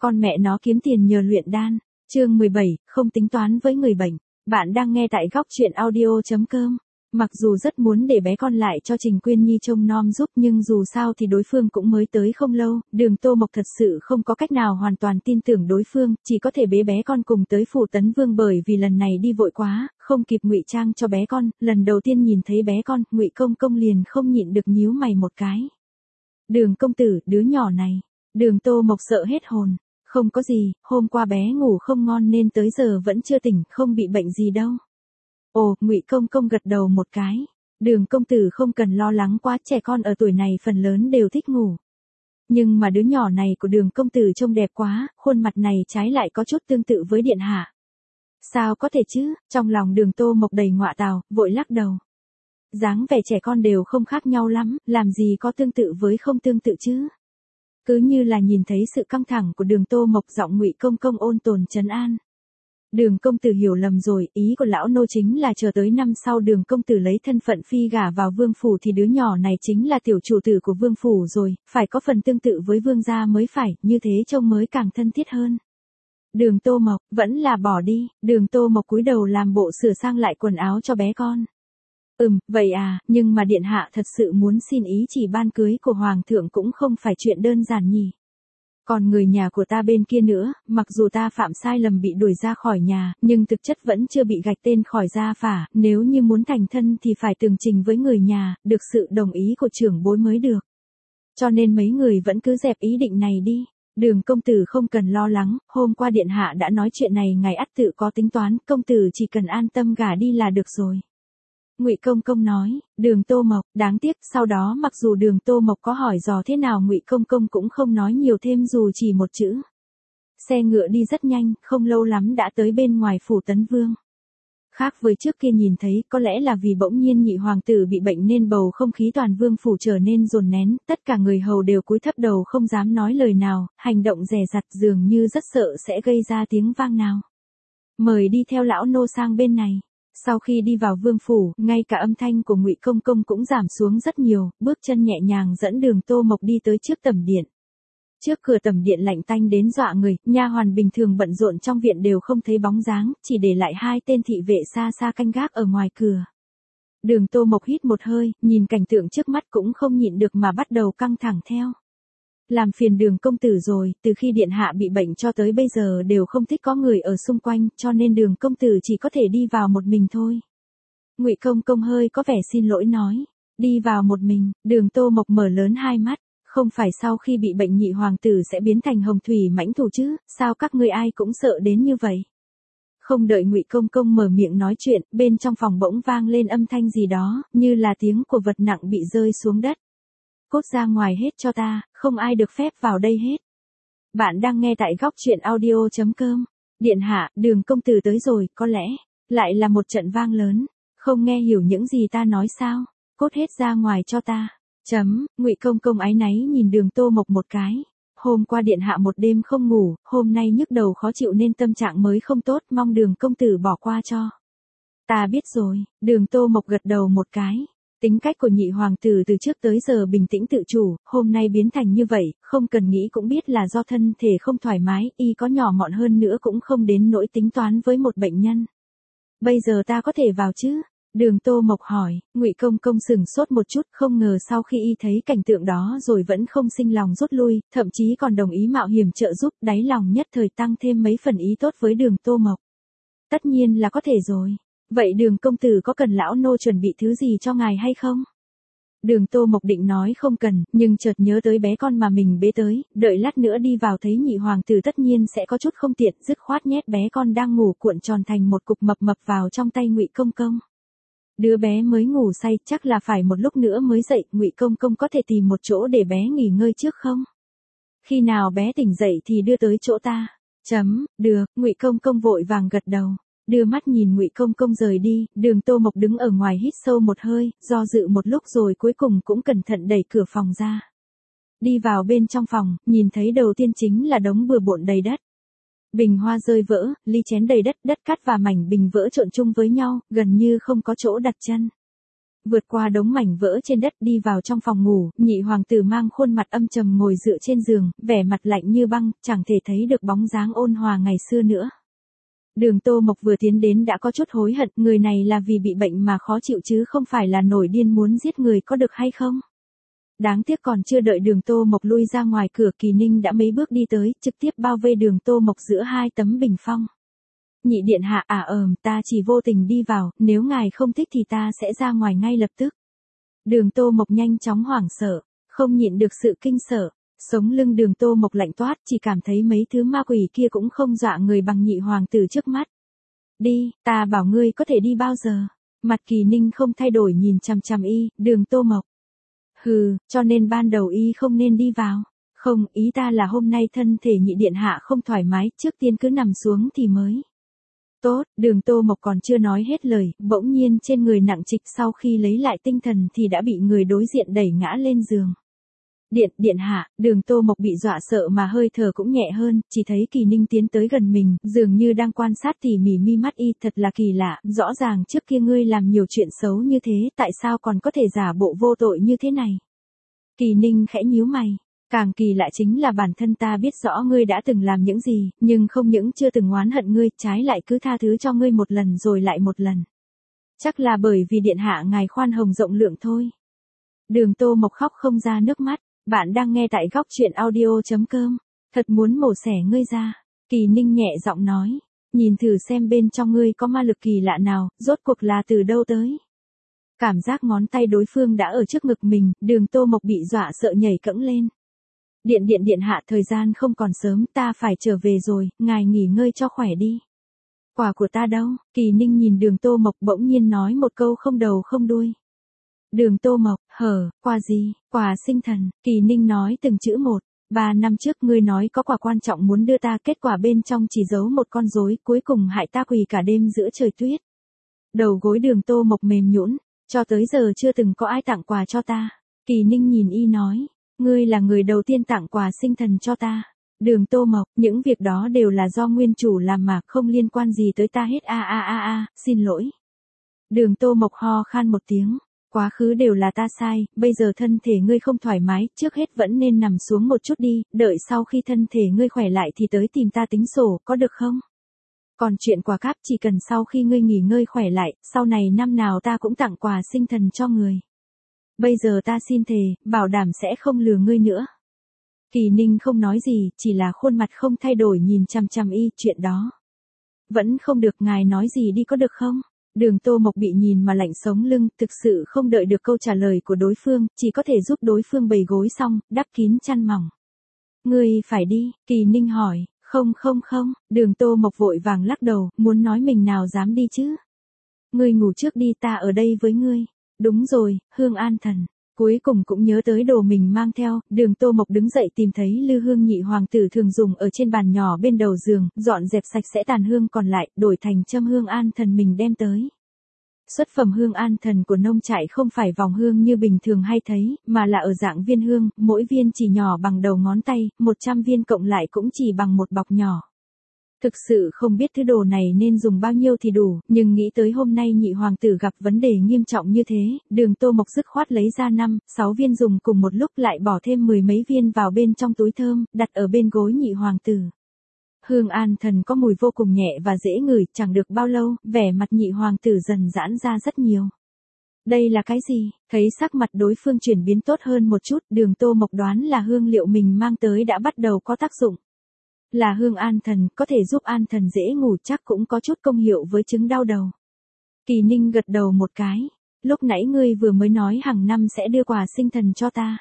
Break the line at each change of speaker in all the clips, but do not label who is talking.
Con mẹ nó kiếm tiền nhờ luyện đan. Chương 17, không tính toán với người bệnh. Bạn đang nghe tại góc truyện audio.com. Mặc dù rất muốn để bé con lại cho Trình Quyên Nhi trông nom giúp nhưng dù sao thì đối phương cũng mới tới không lâu, Đường Tô Mộc thật sự không có cách nào hoàn toàn tin tưởng đối phương, chỉ có thể bế bé con cùng tới Phủ Tấn Vương bởi vì lần này đi vội quá, không kịp ngụy trang cho bé con, lần đầu tiên nhìn thấy bé con, Ngụy Công Công liền không nhịn được nhíu mày một cái. Đường công tử, đứa nhỏ này. Đường Tô Mộc sợ hết hồn. Không có gì, hôm qua bé ngủ không ngon nên tới giờ vẫn chưa tỉnh, không bị bệnh gì đâu. Ồ, Ngụy Công Công gật đầu một cái. Đường công tử không cần lo lắng quá, trẻ con ở tuổi này phần lớn đều thích ngủ. Nhưng mà đứa nhỏ này của Đường công tử trông đẹp quá, khuôn mặt này trái lại có chút tương tự với điện hạ. Sao có thể chứ? Trong lòng Đường Tô Mộc đầy ngọa tào, vội lắc đầu. Dáng vẻ trẻ con đều không khác nhau lắm, làm gì có tương tự với không tương tự chứ? Cứ như là nhìn thấy sự căng thẳng của Đường Tô Mộc, giọng Ngụy Công Công ôn tồn trấn an. Đường công tử hiểu lầm rồi, ý của lão nô chính là chờ tới năm sau Đường công tử lấy thân phận phi gả vào vương phủ thì đứa nhỏ này chính là tiểu chủ tử của vương phủ rồi, phải có phần tương tự với vương gia mới phải, như thế trông mới càng thân thiết hơn. Đường Tô Mộc, vẫn là bỏ đi. Đường Tô Mộc cúi đầu làm bộ sửa sang lại quần áo cho bé con. Vậy à, nhưng mà điện hạ thật sự muốn xin ý chỉ ban cưới của hoàng thượng cũng không phải chuyện đơn giản nhỉ. Còn người nhà của ta bên kia nữa, mặc dù ta phạm sai lầm bị đuổi ra khỏi nhà, nhưng thực chất vẫn chưa bị gạch tên khỏi gia phả, nếu như muốn thành thân thì phải tường trình với người nhà, được sự đồng ý của trưởng bối mới được. Cho nên mấy người vẫn cứ dẹp ý định này đi. Đường công tử không cần lo lắng, hôm qua điện hạ đã nói chuyện này ngài ắt tự có tính toán, công tử chỉ cần an tâm gả đi là được rồi. Ngụy Công Công nói. Đường Tô Mộc, đáng tiếc, sau đó mặc dù Đường Tô Mộc có hỏi dò thế nào Ngụy Công Công cũng không nói nhiều thêm dù chỉ một chữ. Xe ngựa đi rất nhanh, không lâu lắm đã tới bên ngoài Phủ Tấn Vương. Khác với trước kia nhìn thấy, có lẽ là vì bỗng nhiên nhị hoàng tử bị bệnh nên bầu không khí toàn vương phủ trở nên dồn nén, tất cả người hầu đều cúi thấp đầu không dám nói lời nào, hành động dè dặt dường như rất sợ sẽ gây ra tiếng vang nào. Mời đi theo lão nô sang bên này. Sau khi đi vào vương phủ, ngay cả âm thanh của Ngụy Công Công cũng giảm xuống rất nhiều, bước chân nhẹ nhàng dẫn Đường Tô Mộc đi tới trước tẩm điện. Trước cửa tẩm điện lạnh tanh đến dọa người, nha hoàn bình thường bận rộn trong viện đều không thấy bóng dáng, chỉ để lại hai tên thị vệ xa xa canh gác ở ngoài cửa. Đường Tô Mộc hít một hơi, nhìn cảnh tượng trước mắt cũng không nhịn được mà bắt đầu căng thẳng theo. Làm phiền Đường công tử rồi, từ khi điện hạ bị bệnh cho tới bây giờ đều không thích có người ở xung quanh, cho nên Đường công tử chỉ có thể đi vào một mình thôi. Ngụy Công Công hơi có vẻ xin lỗi nói. Đi vào một mình. Đường Tô Mộc mở lớn hai mắt. Không phải sau khi bị bệnh nhị hoàng tử sẽ biến thành hồng thủy mãnh thủ chứ, sao các ngươi ai cũng sợ đến như vậy? Không đợi Ngụy Công Công mở miệng nói chuyện, bên trong phòng bỗng vang lên âm thanh gì đó, như là tiếng của vật nặng bị rơi xuống đất. Cút ra ngoài hết cho ta, không ai được phép vào đây hết. Bạn đang nghe tại góc truyện audio.com. Điện hạ, Đường công tử tới rồi, có lẽ lại là một trận vang lớn. Không nghe hiểu những gì ta nói sao? Cút hết ra ngoài cho ta. Ngụy Công Công áy náy nhìn Đường Tô Mộc một cái. Hôm qua điện hạ một đêm không ngủ, hôm nay nhức đầu khó chịu nên tâm trạng mới không tốt, mong Đường công tử bỏ qua cho. Ta biết rồi. Đường Tô Mộc gật đầu một cái. Tính cách của nhị hoàng tử từ trước tới giờ bình tĩnh tự chủ, hôm nay biến thành như vậy, không cần nghĩ cũng biết là do thân thể không thoải mái, y có nhỏ mọn hơn nữa cũng không đến nỗi tính toán với một bệnh nhân. Bây giờ ta có thể vào chứ? Đường Tô Mộc hỏi. Ngụy Công Công sừng sốt một chút, không ngờ sau khi y thấy cảnh tượng đó rồi vẫn không sinh lòng rút lui, thậm chí còn đồng ý mạo hiểm trợ giúp, đáy lòng nhất thời tăng thêm mấy phần ý tốt với Đường Tô Mộc. Tất nhiên là có thể rồi. Vậy Đường công tử có cần lão nô chuẩn bị thứ gì cho ngài hay không? Đường Tô Mộc định nói không cần, nhưng chợt nhớ tới bé con mà mình bế tới, đợi lát nữa đi vào thấy nhị hoàng tử tất nhiên sẽ có chút không tiện, dứt khoát nhét bé con đang ngủ cuộn tròn thành một cục mập mập vào trong tay Ngụy Công Công. Đứa bé mới ngủ say, chắc là phải một lúc nữa mới dậy, Ngụy Công Công có thể tìm một chỗ để bé nghỉ ngơi trước không? Khi nào bé tỉnh dậy thì đưa tới chỗ ta. Được. Ngụy Công Công vội vàng gật đầu. Đưa mắt nhìn Ngụy Công Công rời đi, Đường Tô Mộc đứng ở ngoài hít sâu một hơi, do dự một lúc rồi cuối cùng cũng cẩn thận đẩy cửa phòng ra. Đi vào bên trong phòng, nhìn thấy đầu tiên chính là đống bừa bộn đầy đất. Bình hoa rơi vỡ, ly chén đầy đất, đất cát và mảnh bình vỡ trộn chung với nhau, gần như không có chỗ đặt chân. Vượt qua đống mảnh vỡ trên đất đi vào trong phòng ngủ, nhị hoàng tử mang khuôn mặt âm trầm ngồi dựa trên giường, vẻ mặt lạnh như băng, chẳng thể thấy được bóng dáng ôn hòa ngày xưa nữa. Đường Tô Mộc vừa tiến đến đã có chút hối hận, người này là vì bị bệnh mà khó chịu chứ không phải là nổi điên muốn giết người có được hay không? Đáng tiếc còn chưa đợi Đường Tô Mộc lui ra ngoài cửa, Kỳ Ninh đã mấy bước đi tới, trực tiếp bao vây Đường Tô Mộc giữa hai tấm bình phong. Nhị điện hạ ta chỉ vô tình đi vào, nếu ngài không thích thì ta sẽ ra ngoài ngay lập tức. Đường Tô Mộc nhanh chóng hoảng sợ, không nhịn được sự kinh sợ, sống lưng Đường Tô Mộc lạnh toát, chỉ cảm thấy mấy thứ ma quỷ kia cũng không dọa người bằng nhị hoàng tử trước mắt. Đi, ta bảo ngươi có thể đi bao giờ? Mặt Kỳ Ninh không thay đổi nhìn chằm chằm y, Đường Tô Mộc. Hừ, cho nên ban đầu y không nên đi vào. Không, ý ta là hôm nay thân thể nhị điện hạ không thoải mái, trước tiên cứ nằm xuống thì mới. Tốt, Đường Tô Mộc còn chưa nói hết lời, bỗng nhiên trên người nặng trịch, sau khi lấy lại tinh thần thì đã bị người đối diện đẩy ngã lên giường. Điện hạ, Đường Tô Mộc bị dọa sợ mà hơi thở cũng nhẹ hơn, chỉ thấy Kỳ Ninh tiến tới gần mình, dường như đang quan sát tỉ mỉ mi mắt y, thật là kỳ lạ, rõ ràng trước kia ngươi làm nhiều chuyện xấu như thế, tại sao còn có thể giả bộ vô tội như thế này? Kỳ Ninh khẽ nhíu mày. Càng kỳ lạ chính là bản thân ta biết rõ ngươi đã từng làm những gì, nhưng không những chưa từng oán hận ngươi, trái lại cứ tha thứ cho ngươi một lần rồi lại một lần. Chắc là bởi vì điện hạ ngài khoan hồng rộng lượng thôi. Đường Tô Mộc khóc không ra nước mắt, bạn đang nghe tại góc truyện audio.com, thật muốn mổ xẻ ngươi ra. Kỳ Ninh nhẹ giọng nói, nhìn thử xem bên trong ngươi có ma lực kỳ lạ nào, rốt cuộc là từ đâu tới. Cảm giác ngón tay đối phương đã ở trước ngực mình, Đường Tô Mộc bị dọa sợ nhảy cẫng lên. Điện hạ, thời gian không còn sớm, ta phải trở về rồi, ngài nghỉ ngơi cho khỏe đi. Quà của ta đâu? Kỳ Ninh nhìn Đường Tô Mộc bỗng nhiên nói một câu không đầu không đuôi. Đường Tô Mộc, quà gì? Quà sinh thần. Kỳ Ninh nói từng chữ một. 3 năm trước ngươi nói có quà quan trọng muốn đưa ta, kết quả bên trong chỉ giấu một con rối, cuối cùng hại ta quỳ cả đêm giữa trời tuyết. Đầu gối Đường Tô Mộc mềm nhũn, cho tới giờ chưa từng có ai tặng quà cho ta. Kỳ Ninh nhìn y nói, ngươi là người đầu tiên tặng quà sinh thần cho ta. Đường Tô Mộc, những việc đó đều là do nguyên chủ làm mà, không liên quan gì tới ta hết. Xin lỗi. Đường Tô Mộc ho khan một tiếng. Quá khứ đều là ta sai, bây giờ thân thể ngươi không thoải mái, trước hết vẫn nên nằm xuống một chút đi, đợi sau khi thân thể ngươi khỏe lại thì tới tìm ta tính sổ, có được không? Còn chuyện quà cáp chỉ cần sau khi ngươi nghỉ ngơi khỏe lại, sau này năm nào ta cũng tặng quà sinh thần cho người. Bây giờ ta xin thề, bảo đảm sẽ không lừa ngươi nữa. Kỳ Ninh không nói gì, chỉ là khuôn mặt không thay đổi nhìn chằm chằm y, chuyện đó. Vẫn không được, ngài nói gì đi có được không? Đường Tô Mộc bị nhìn mà lạnh sống lưng, thực sự không đợi được câu trả lời của đối phương, chỉ có thể giúp đối phương bày gối xong, đắp kín chăn mỏng. Ngươi phải đi, Kỳ Ninh hỏi, không, Đường Tô Mộc vội vàng lắc đầu, muốn nói mình nào dám đi chứ. Ngươi ngủ trước đi, ta ở đây với ngươi. Đúng rồi, Hương An Thần. Cuối cùng cũng nhớ tới đồ mình mang theo, Đường Tô Mộc đứng dậy tìm thấy lư hương nhị hoàng tử thường dùng ở trên bàn nhỏ bên đầu giường, dọn dẹp sạch sẽ tàn hương còn lại, đổi thành châm Hương An Thần mình đem tới. Xuất phẩm Hương An Thần của nông trại không phải vòng hương như bình thường hay thấy, mà là ở dạng viên hương, mỗi viên chỉ nhỏ bằng đầu ngón tay, 100 viên cộng lại cũng chỉ bằng một bọc nhỏ. Thực sự không biết thứ đồ này nên dùng bao nhiêu thì đủ, nhưng nghĩ tới hôm nay nhị hoàng tử gặp vấn đề nghiêm trọng như thế, Đường Tô Mộc dứt khoát lấy ra 5-6 viên dùng cùng một lúc, lại bỏ thêm 10 mấy viên vào bên trong túi thơm, đặt ở bên gối nhị hoàng tử. Hương An Thần có mùi vô cùng nhẹ và dễ ngửi, chẳng được bao lâu, vẻ mặt nhị hoàng tử dần giãn ra rất nhiều. Đây là cái gì? Thấy sắc mặt đối phương chuyển biến tốt hơn một chút, Đường Tô Mộc đoán là hương liệu mình mang tới đã bắt đầu có tác dụng. Là Hương An Thần, có thể giúp An Thần dễ ngủ, chắc cũng có chút công hiệu với chứng đau đầu. Kỳ Ninh gật đầu một cái. Lúc nãy ngươi vừa mới nói hàng năm sẽ đưa quà sinh thần cho ta.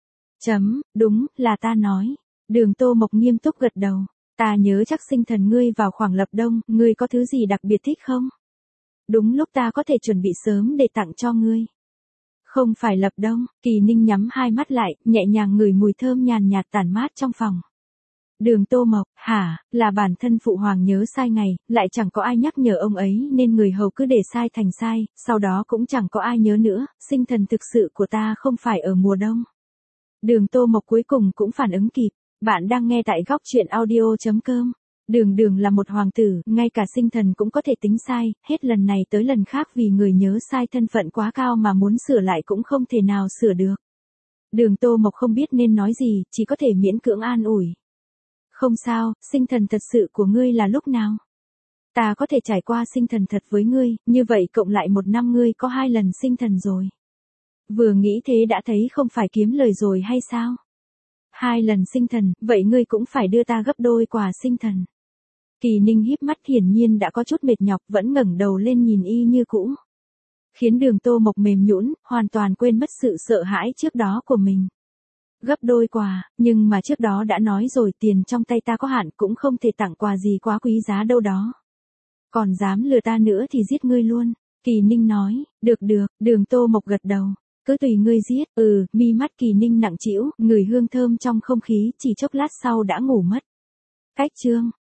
Đúng, là ta nói. Đường Tô Mộc nghiêm túc gật đầu. Ta nhớ chắc sinh thần ngươi vào khoảng lập đông, ngươi có thứ gì đặc biệt thích không? Đúng lúc ta có thể chuẩn bị sớm để tặng cho ngươi. Không phải lập đông, Kỳ Ninh nhắm hai mắt lại, nhẹ nhàng ngửi mùi thơm nhàn nhạt tản mát trong phòng. Đường Tô Mộc, là bản thân phụ hoàng nhớ sai ngày, lại chẳng có ai nhắc nhở ông ấy nên người hầu cứ để sai thành sai, sau đó cũng chẳng có ai nhớ nữa, sinh thần thực sự của ta không phải ở mùa đông. Đường Tô Mộc cuối cùng cũng phản ứng kịp, bạn đang nghe tại góc truyện audio.com. Đường Đường là một hoàng tử, ngay cả sinh thần cũng có thể tính sai, hết lần này tới lần khác vì người nhớ sai thân phận quá cao mà muốn sửa lại cũng không thể nào sửa được. Đường Tô Mộc không biết nên nói gì, chỉ có thể miễn cưỡng an ủi. Không sao, sinh thần thật sự của ngươi là lúc nào? Ta có thể trải qua sinh thần thật với ngươi, như vậy cộng lại một năm ngươi có 2 lần sinh thần rồi. Vừa nghĩ thế đã thấy không phải kiếm lời rồi hay sao? 2 lần sinh thần, vậy ngươi cũng phải đưa ta gấp đôi quà sinh thần. Kỳ Ninh híp mắt hiển nhiên đã có chút mệt nhọc, vẫn ngẩng đầu lên nhìn y như cũ. Khiến Đường Tô Mộc mềm nhũn, hoàn toàn quên mất sự sợ hãi trước đó của mình. Gấp đôi quà, nhưng mà trước đó đã nói rồi tiền trong tay ta có hạn cũng không thể tặng quà gì quá quý giá đâu đó. Còn dám lừa ta nữa thì giết ngươi luôn. Kỳ Ninh nói, được, Đường Tô Mộc gật đầu. Cứ tùy ngươi giết, mi mắt Kỳ Ninh nặng trĩu, ngửi hương thơm trong không khí, chỉ chốc lát sau đã ngủ mất. Cách chương